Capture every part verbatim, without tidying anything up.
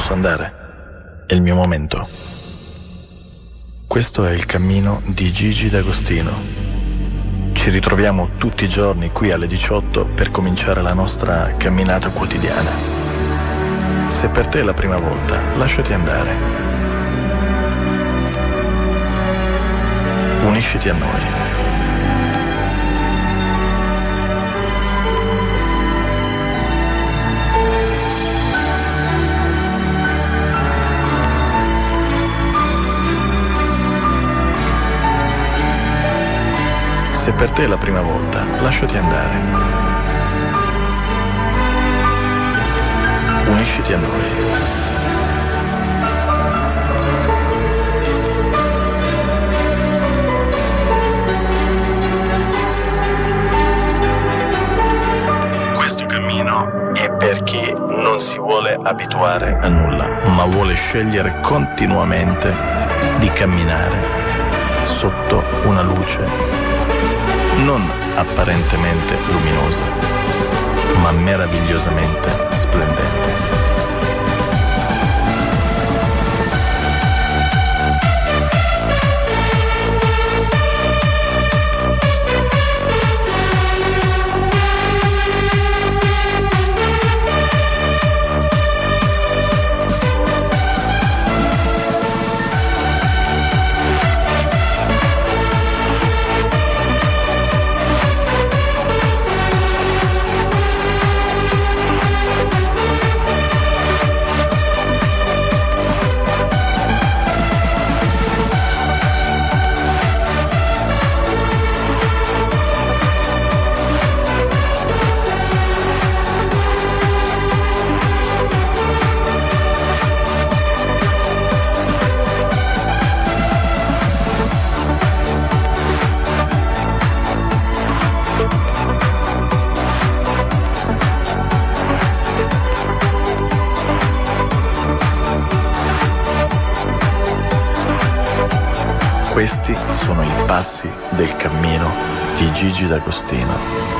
Posso andare? È il mio momento. Questo è il cammino di Gigi D'Agostino. Ci ritroviamo tutti i giorni qui alle diciotto per cominciare la nostra camminata quotidiana. Se per te è la prima volta, lasciati andare. Unisciti a noi. Se per te è la prima volta, lasciati andare. Unisciti a noi. Questo cammino è per chi non si vuole abituare a nulla, ma vuole scegliere continuamente di camminare sotto una luce non apparentemente luminosa, ma meravigliosamente splendente. Questi sono i passi del cammino di Gigi D'Agostino.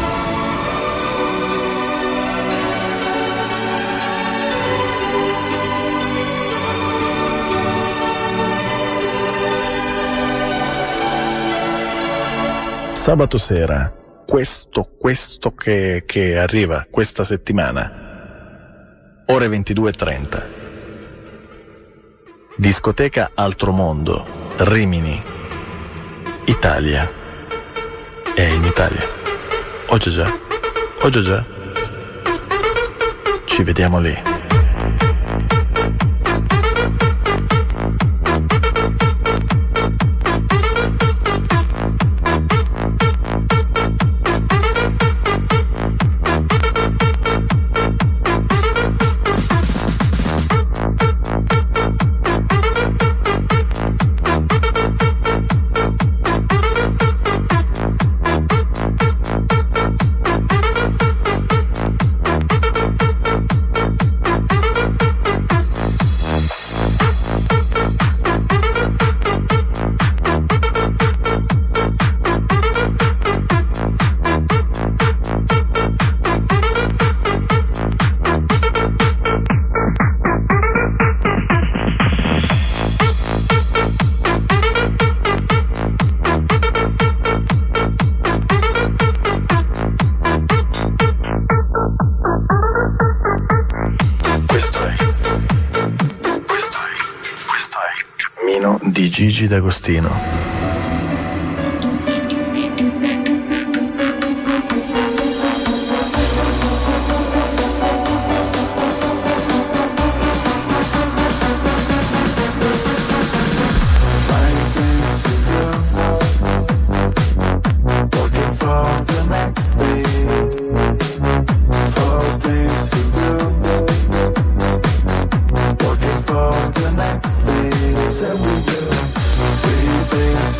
Sabato sera, questo, questo che, che arriva questa settimana, ore ventidue e trenta. Discoteca Altro Mondo, Rimini, Italia. È in Italia. Oggi già, oggi già. Ci vediamo lì. Di Gigi D'Agostino. Things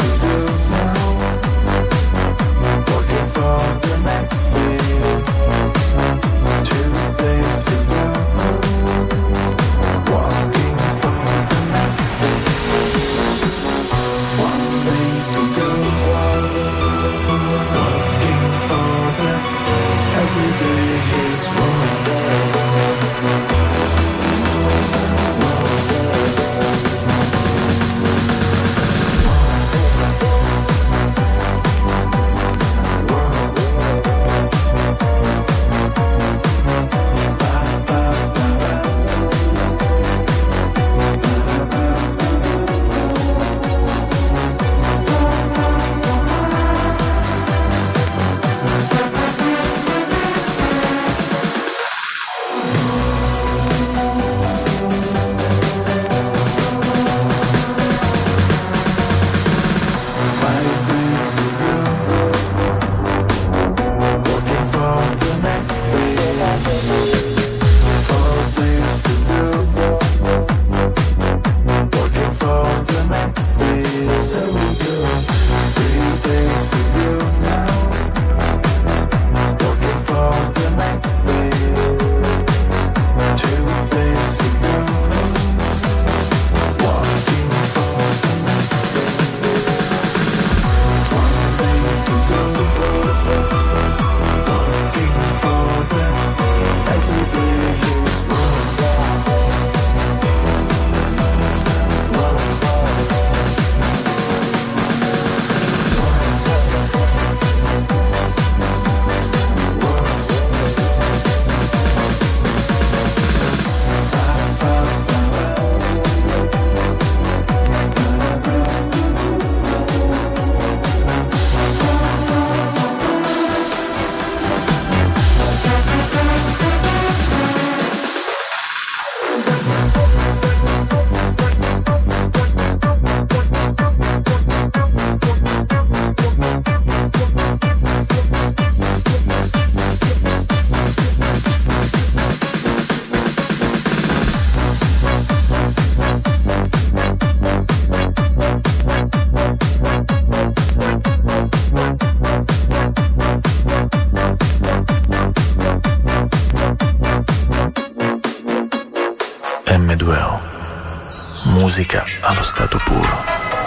emme due o. Musica allo stato puro.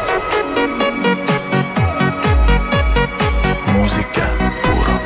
Musica puro.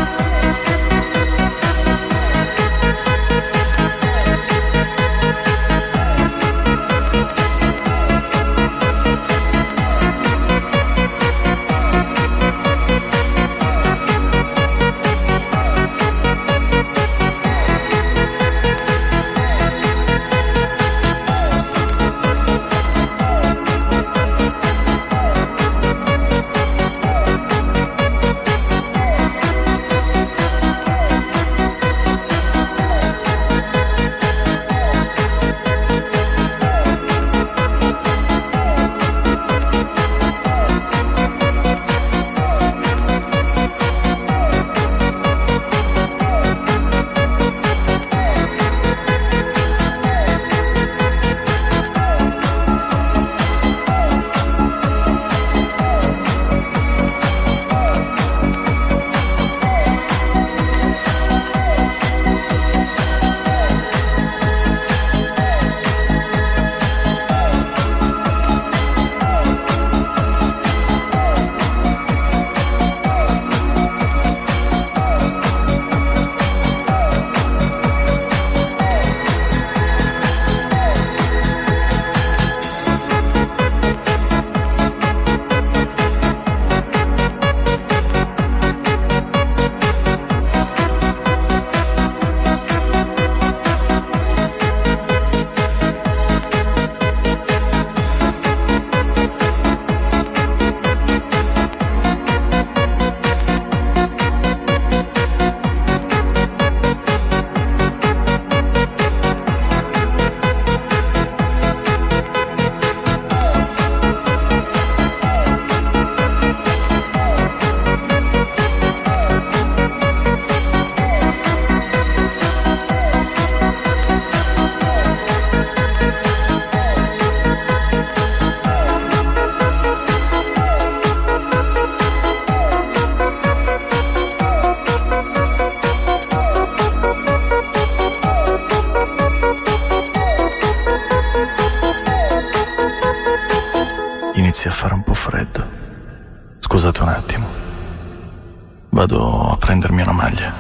Inizia a fare un po' freddo. Scusate un attimo. Vado a prendermi una maglia.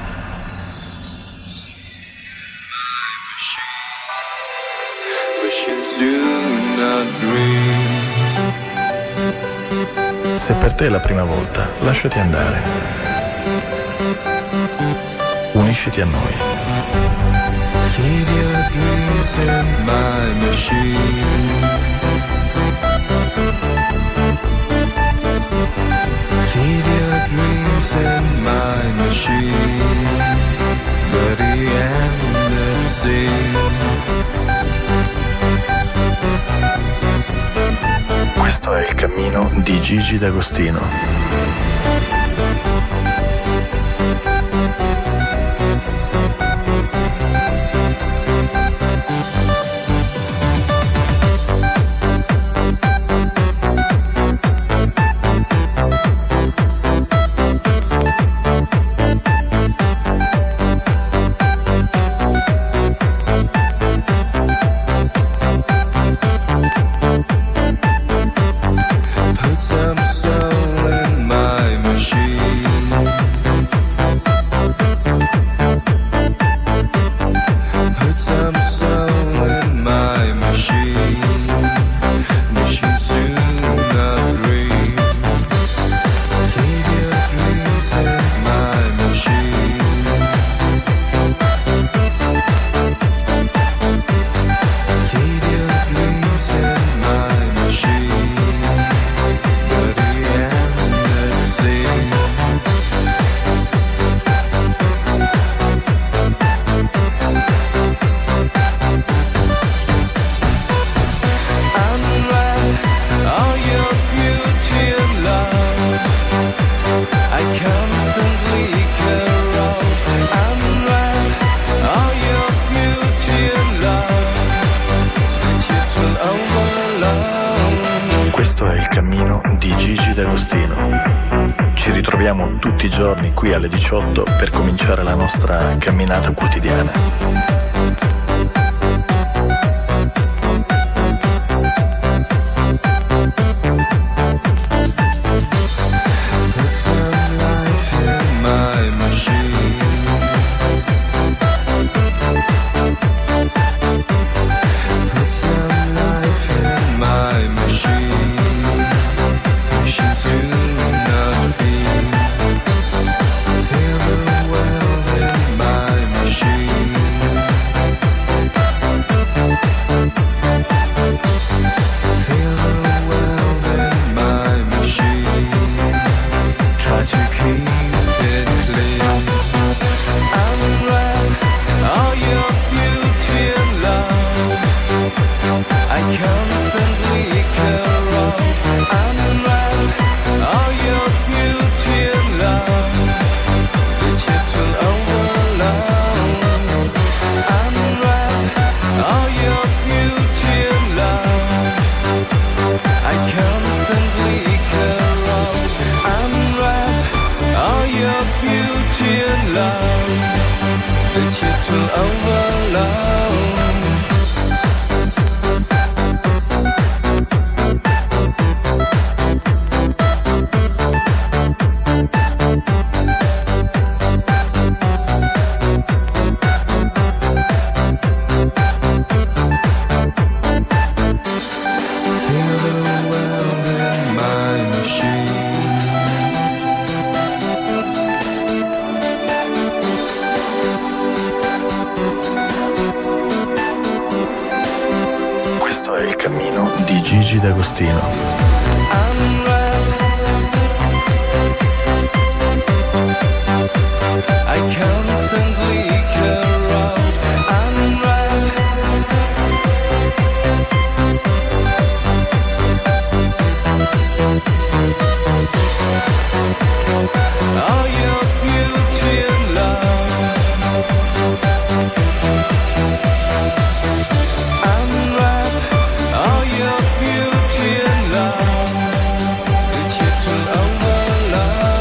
Se per te è la prima volta, lasciati andare. Unisciti a noi. Feed your dreams in my machine. Feed your dreams in my machine. But the end of Questo è il cammino di Gigi D'Agostino. Put some soul in my machine. Put some soul in my machine. Machine soon upgrade. Feed your dreams in my machine. Feed your dreams in my machine. But the end of sea. Unwrap all your beauty and love. I constantly corrupt. Unwrap all your beauty and love. That you will overload. Questo è il cammino di Gigi D'Agostino. Ci ritroviamo tutti i giorni qui alle diciotto per cominciare la nostra camminata quotidiana. è il cammino di Gigi D'Agostino. I constantly corrupt, unwrap. All your beauty and love, unwrap. All your beauty and love, it's yet to overload.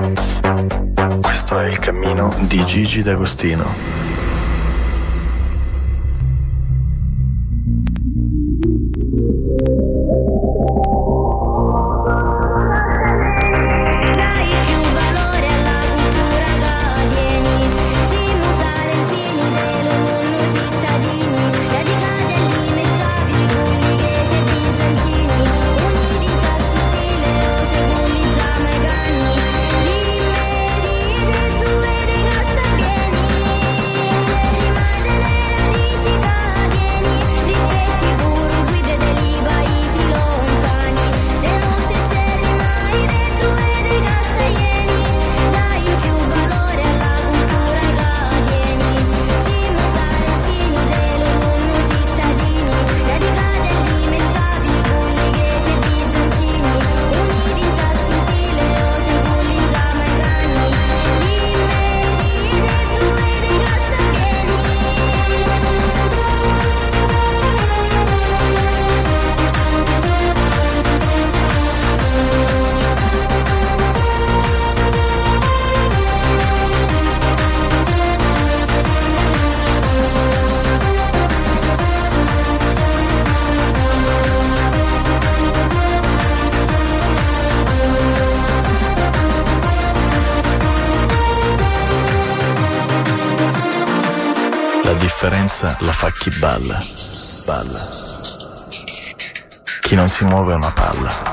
Questo è il cammino di Gigi D'Agostino. differenza la fa chi balla. Balla. Chi non si muove è una palla.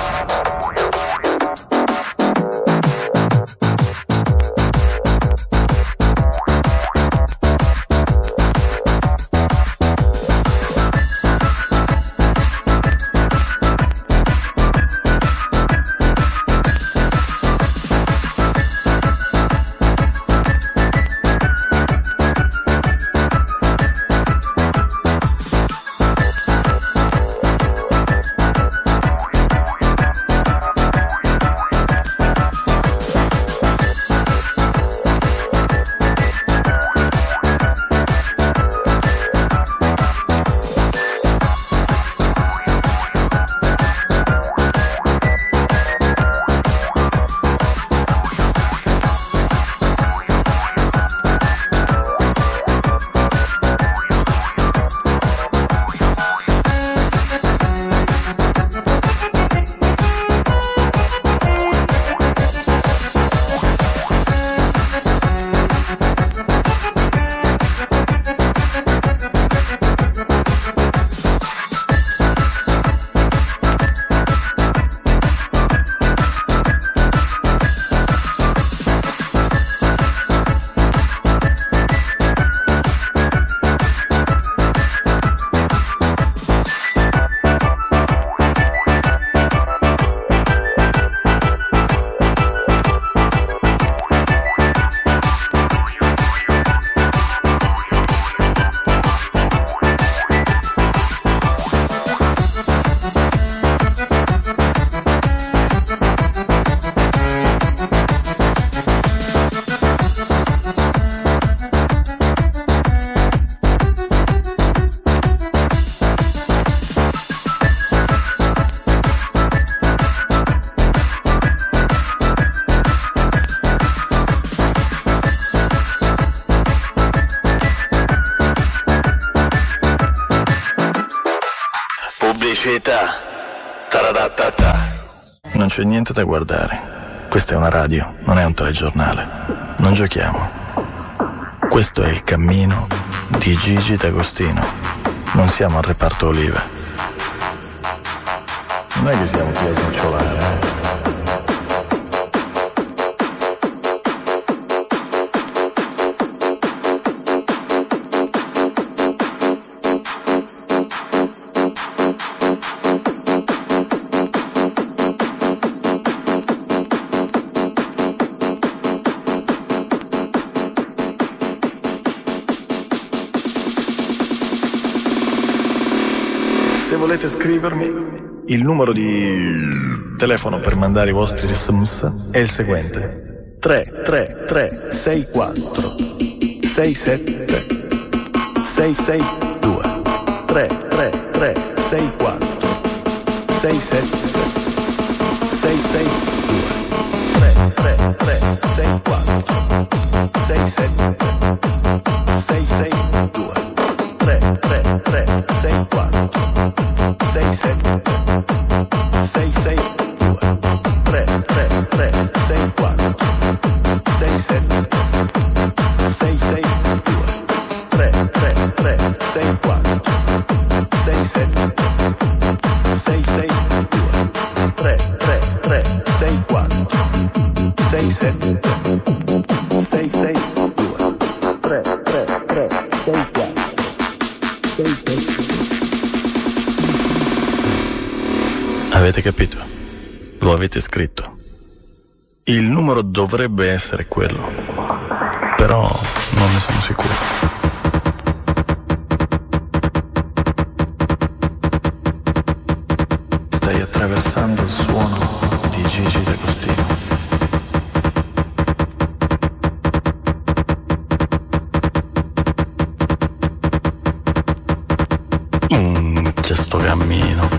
Pubblicità. Taradatata. Non c'è niente da guardare. Questa è una radio, non è un telegiornale. Non giochiamo. Questo è il cammino di Gigi D'Agostino. Non siamo al reparto olive. Non è che siamo qui a snocciolare, eh? Se volete scrivermi, il numero di telefono per mandare i vostri S M S è il seguente: tre tre tre sei quattro sei sette sei sei due. tre tre tre sei quattro sei sette sei sei due. tre tre tre sei quattro sei sette sei sei due. tre tre tre sei quattro sei sette sei sei due. tre tre tre sei quattro sei sette sei sei due. tre tre tre sei quattro sei sette sei sei due. tre tre tre sei quattro sei sette sei sei due. tre tre tre sei quattro sei sette. Avete capito? Lo avete scritto. Il numero dovrebbe essere quello, però non ne sono sicuro. Stai attraversando il suono di Gigi D'Agostino. In questo cammino.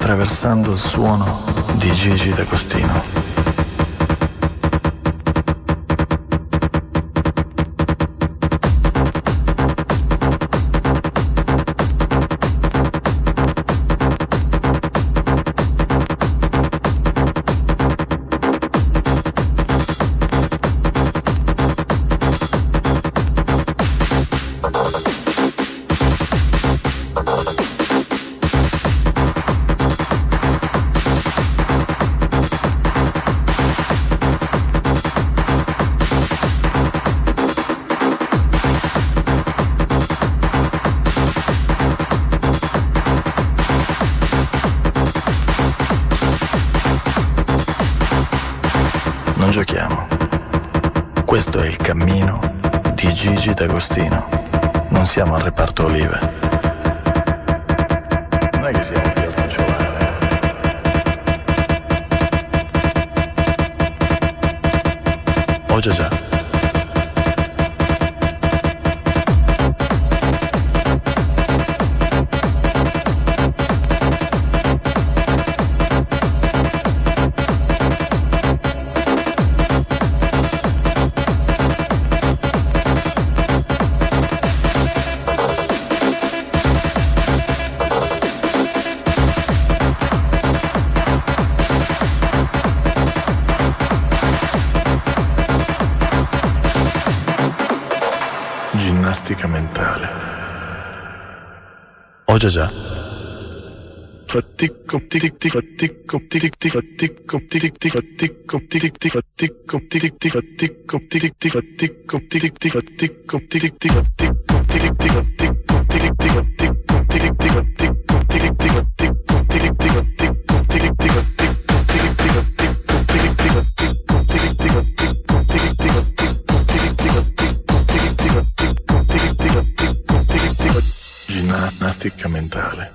attraversando il suono di Gigi D'Agostino. Non giochiamo. Questo è il cammino di Gigi D'Agostino. Non siamo al reparto olive. Non è che siamo qui a snocciolare. Oh già già. Ginnastica mentale. Oh già già. Fatico tic tic fatico tic tic fatico tic tic fatico tic tic fatico tic tic fatico tic tic fatico tic tic fatico tic tic fatico tic tic fatico tic tic fatico tic tic fatico tic tic fatico tic tic fatico tic tic fatico tic tic fatico tic tic fatico tic tic fatico tic tic fatico tic tic fatico ginnastica mentale.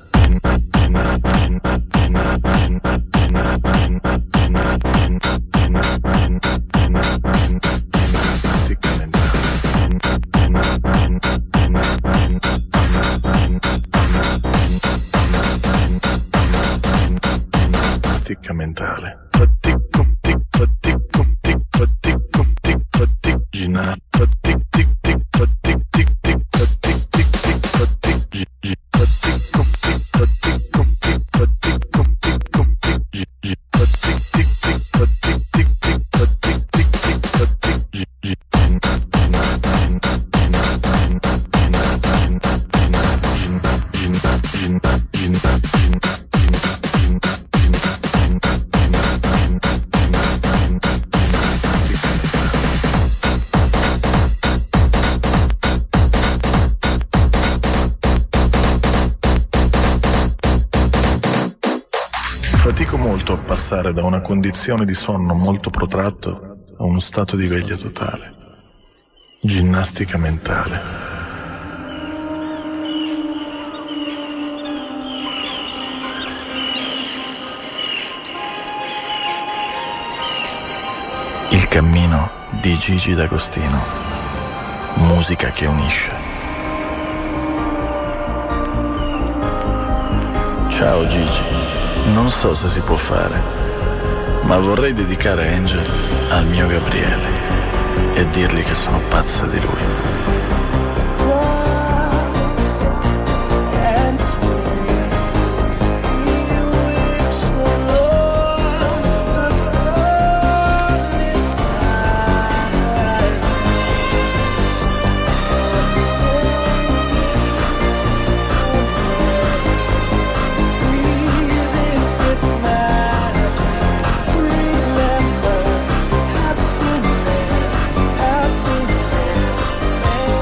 Ginnastica mentale. Fatico tic fatico tic fatico tic fatico ginna fatico tic tic fatico tic tic fatico tic tic fatico gi gi fatico tic fatico tic fatico tic tic gi gi fatico tic tic fatico tic tic fatico tic tic fatico gi gi ginna ginna ginna ginna ginna ginna ginna ginna ginna Fatico molto a passare da una condizione di sonno molto protratto a uno stato di veglia totale. Ginnastica mentale. Il cammino di Gigi D'Agostino. Musica che unisce. Ciao Gigi. Non so se si può fare, ma vorrei dedicare Angel al mio Gabriele e dirgli che sono pazza di lui. Happiness, happiness.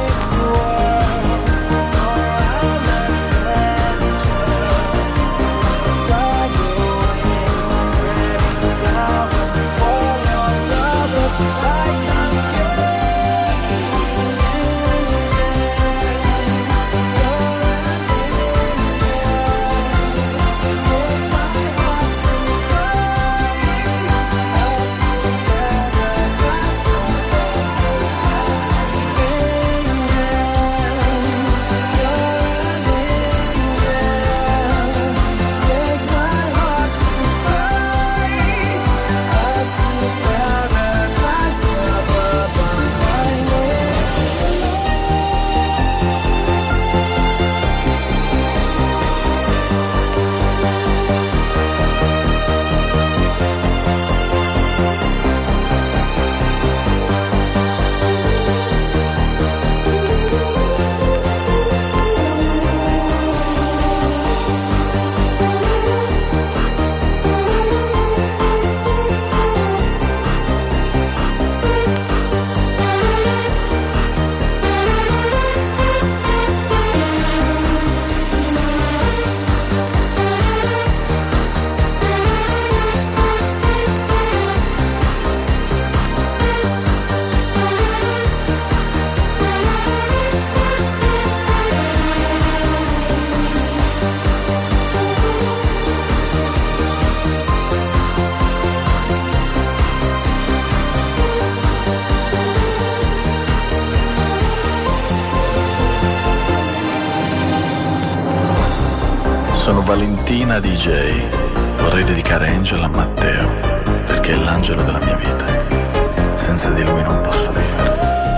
Valentina D J. Vorrei dedicare Angel a Matteo, perché è l'angelo della mia vita. Senza di lui non posso vivere.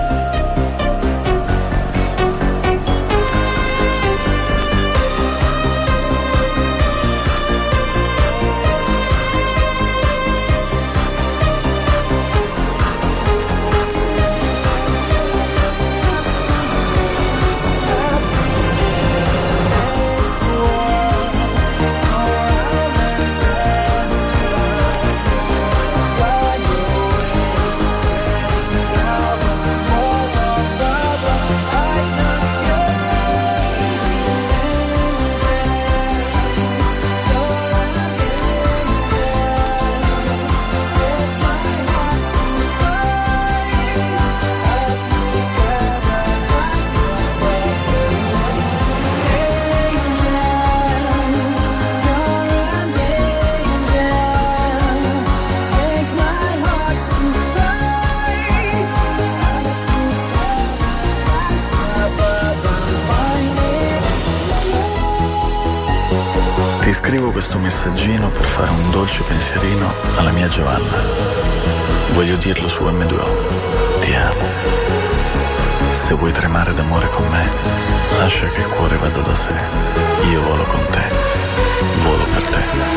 Ti scrivo questo messaggino per fare un dolce pensierino alla mia Giovanna. Voglio dirlo su emme due o. Ti amo. Se vuoi tremare d'amore con me, lascia che il cuore vada da sé. Io volo con te, volo per te.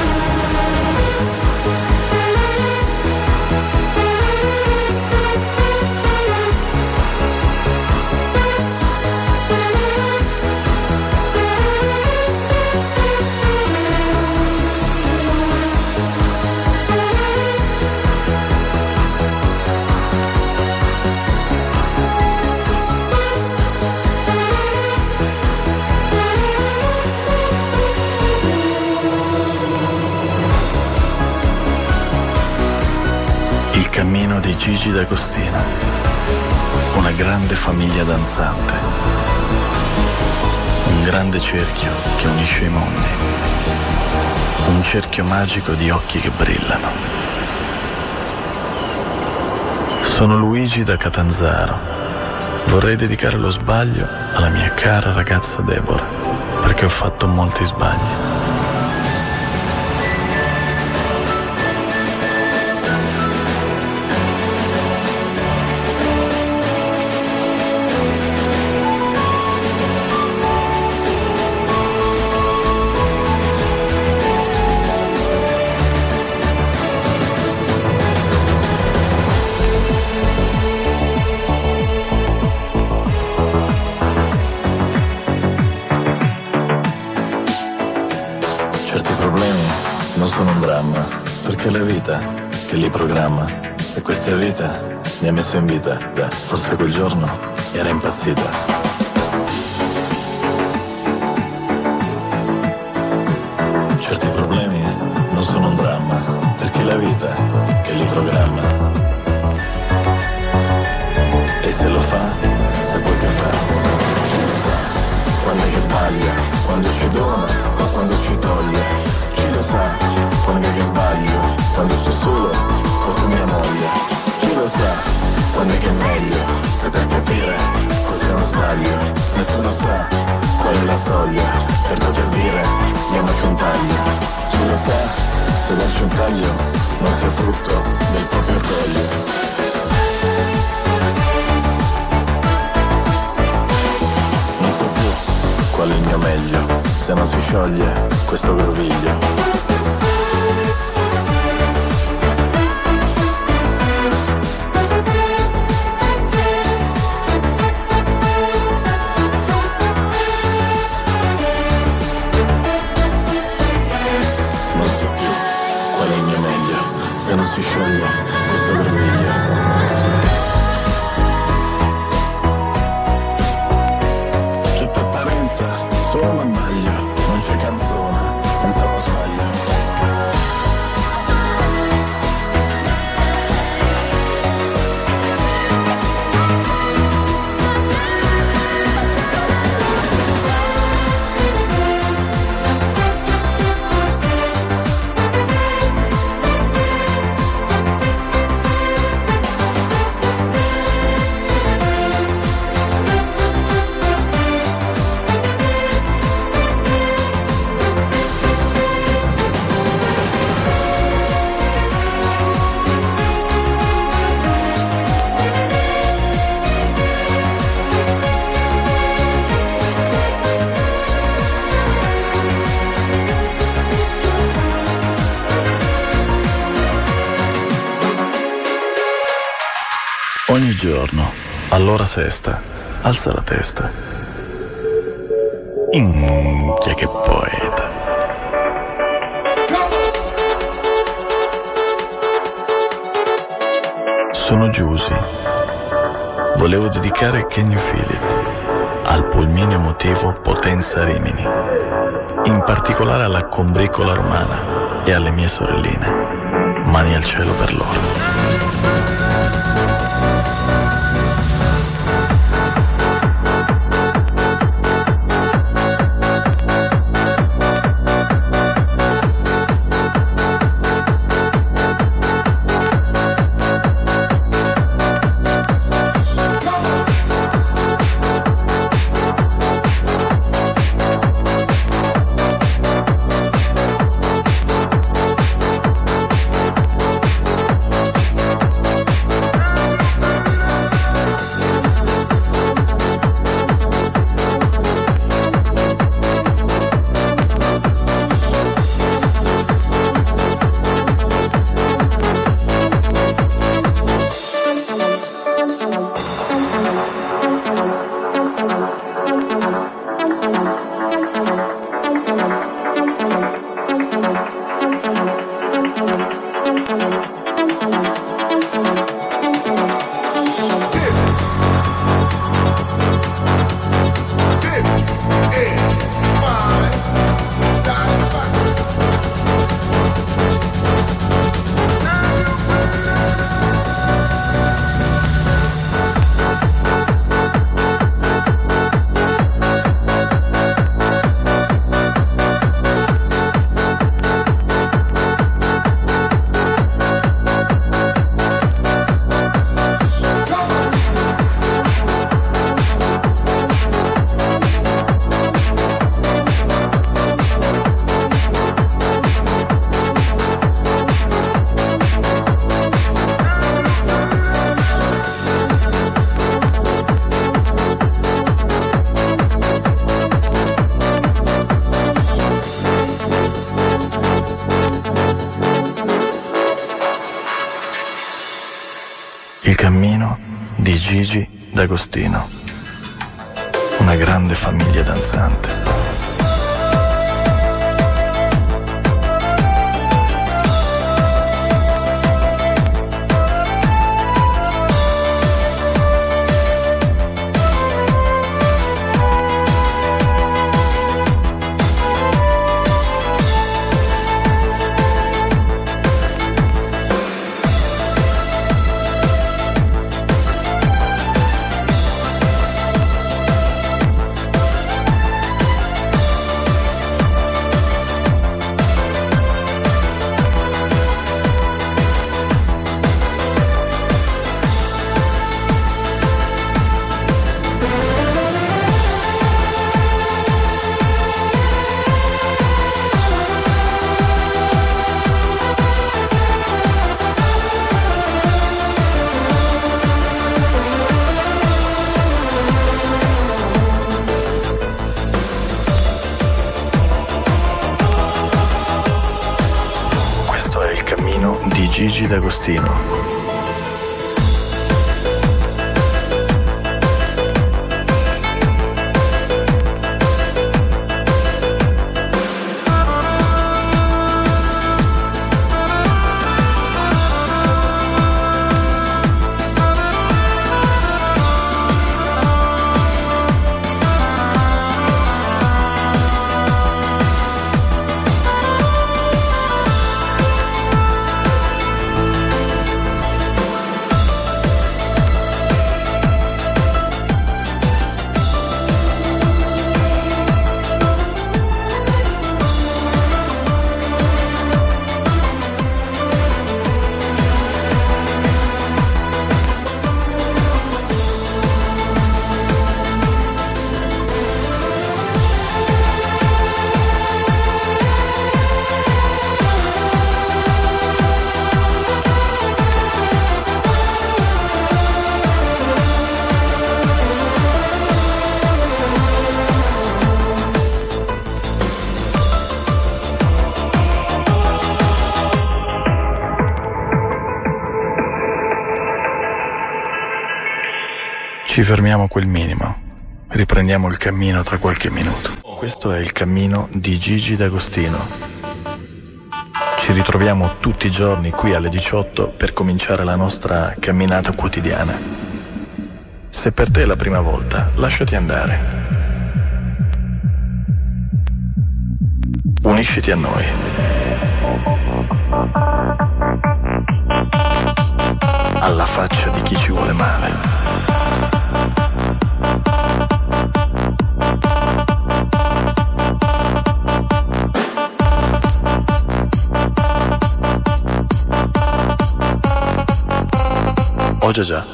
Il cammino di Gigi D'Agostino, una grande famiglia danzante, un grande cerchio che unisce i mondi, un cerchio magico di occhi che brillano. Sono Luigi da Catanzaro, vorrei dedicare lo sbaglio alla mia cara ragazza Deborah, perché ho fatto molti sbagli. Non sono un dramma, perché è la vita che li programma. E questa vita mi ha messo in vita. Beh, forse quel giorno era impazzita. Certi problemi non sono un dramma, perché è la vita che li programma. E se lo fa, sa quel che fa. Chi lo sa, quando è che sbaglia, quando ci dona o quando ci toglie. Chi lo sa, quando è che sbaglio, quando sto solo o con mia moglie. Chi lo sa, quando è che è meglio, se per capire cos'è uno sbaglio. Nessuno sa qual è la soglia, per poter dire diamoci un taglio. Chi lo sa, se darci un taglio non sia frutto del proprio orgoglio. Non so più qual è il mio meglio, se non si scioglie questo groviglio. Non so più qual è il mio meglio, se non si scioglie questo groviglio. Tutta apparenza, solo un ammaglio. Non c'è canzone senza uno sbaglio. Ogni giorno, all'ora sesta, alza la testa. Minchia che poeta. Sono Giusy. Volevo dedicare Can You Feel It al pulmino emotivo Potenza Rimini, in particolare alla combricola romana e alle mie sorelline. Mani al cielo per loro. Il cammino di Gigi D'Agostino, una grande famiglia danzante. Di Gigi D'Agostino. Ci fermiamo a quel minimo. Riprendiamo il cammino tra qualche minuto. Questo è il cammino di Gigi D'Agostino. Ci ritroviamo tutti i giorni qui alle diciotto per cominciare la nostra camminata quotidiana. Se per te è la prima volta, lasciati andare. Unisciti a noi. Alla faccia di chi ci vuole male. Oh già già.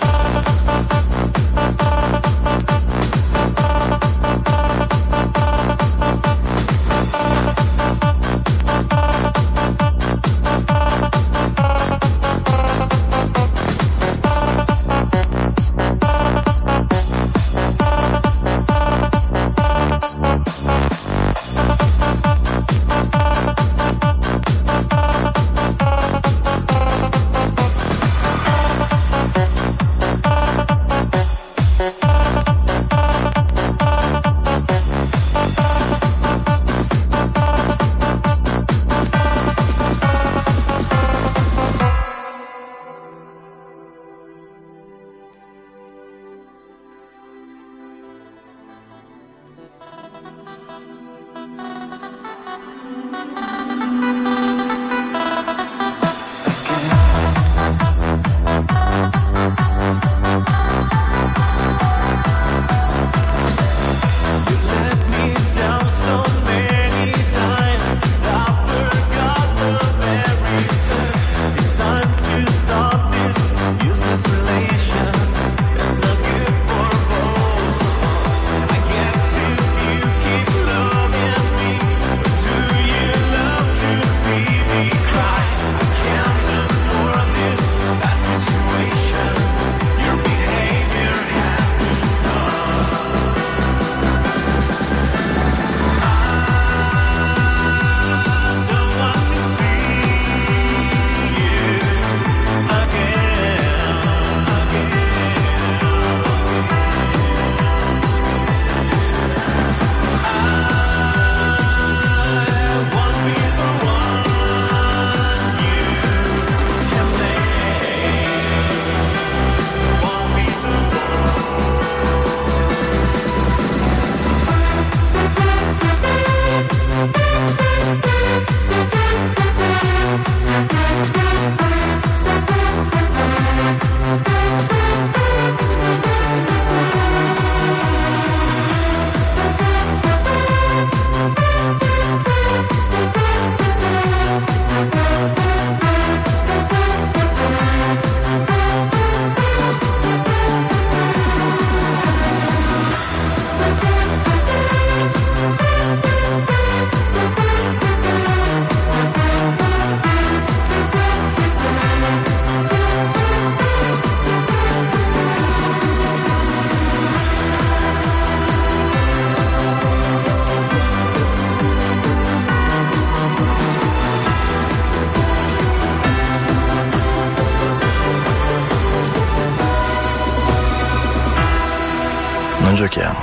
Non giochiamo.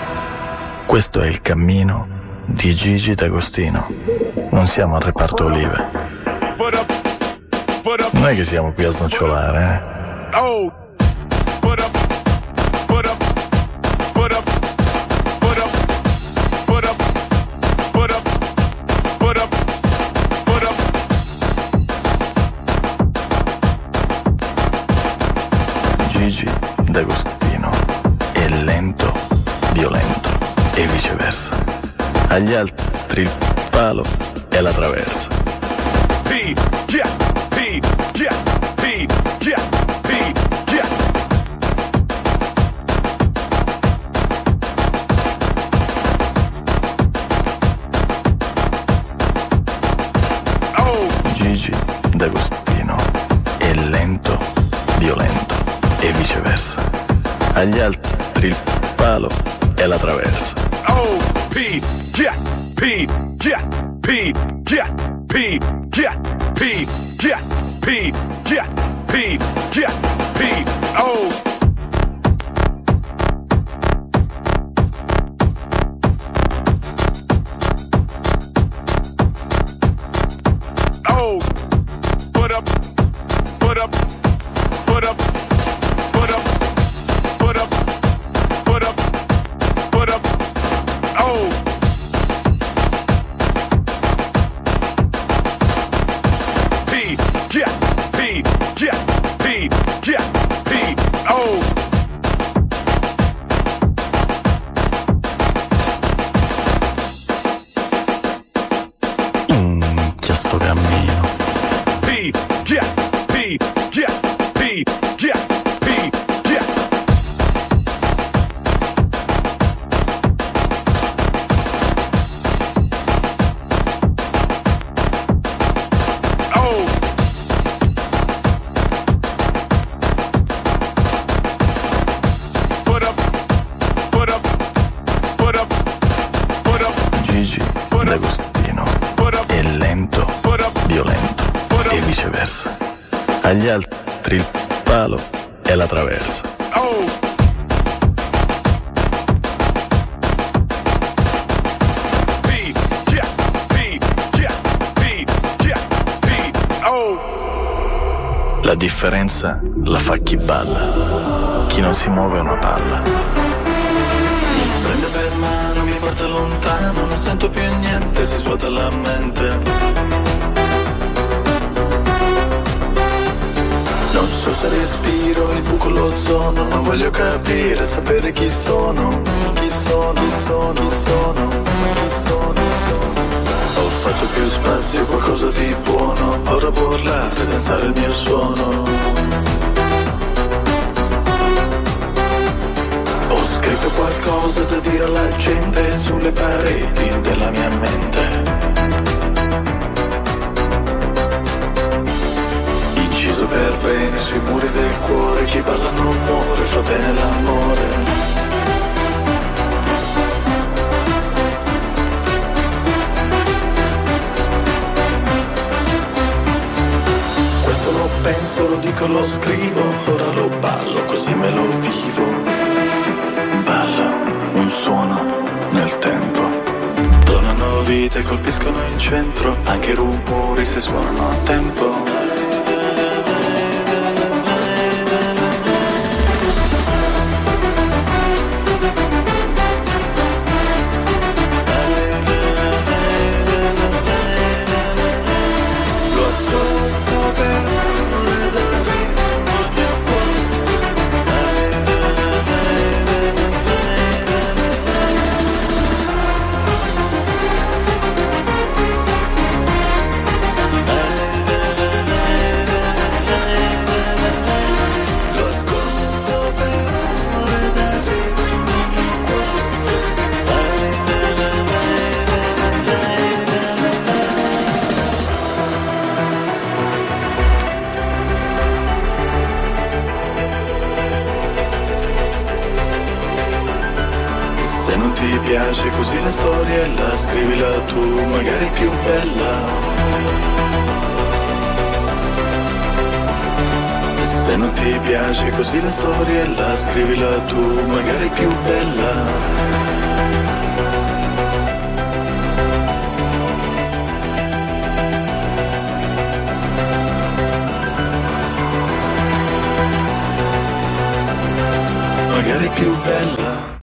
Questo è il cammino di Gigi D'Agostino. Non siamo al reparto olive. Non è che siamo qui a snocciolare, eh? Oh! Gigi D'Agostino è lento, violento e viceversa. Agli altri il palo e la traversa. P, yeah, P, yeah, P, yeah, P, yeah. Oh! Gigi D'Agostino è lento, violento e viceversa. Agli altri il palo e la traversa. Oh, P, yeah, P, yeah, P, yeah, P, yeah, P, yeah, P, yeah, P, yeah, P, oh. put up, put up, put up, put up, put up, oh. P, yeah, P, yeah, P, yeah, P, oh. Minchia sto cammino. P, yeah, P, yeah, P, yeah, P, yeah. Oh. Put up, put up, put up, put up, Gigi D'Agostino put up, è lento, put up, violento e viceversa. Agli altri il palo e la traversa. oh. P, yeah, P, yeah, P, yeah, P, oh. La differenza la fa chi balla, chi non si muove è una palla. Prende per mano, mi porta lontano, non sento più niente, si svuota la mente. Non so se respiro il buco, l'ozono, non voglio capire, sapere chi sono, chi sono, chi sono, chi sono, chi sono, chi sono. Ho fatto più spazio, qualcosa di buono, ora può urlare, danzare il mio suono. Ho scritto qualcosa da dire alla gente sulle pareti della mia mente. Inciso per bene sui muri del cuore, chi balla non muore, fa bene l'amore. Questo lo penso, lo dico, lo scrivo, ora lo ballo, così me lo vivo. Ballo, un suono nel tempo. Donano vita e colpiscono in centro, anche i rumori se suonano a tempo. Se non ti piace così la storia, la scrivila tu, magari più bella. Se non ti piace così la storia, la scrivila tu, magari più bella. Magari più bella.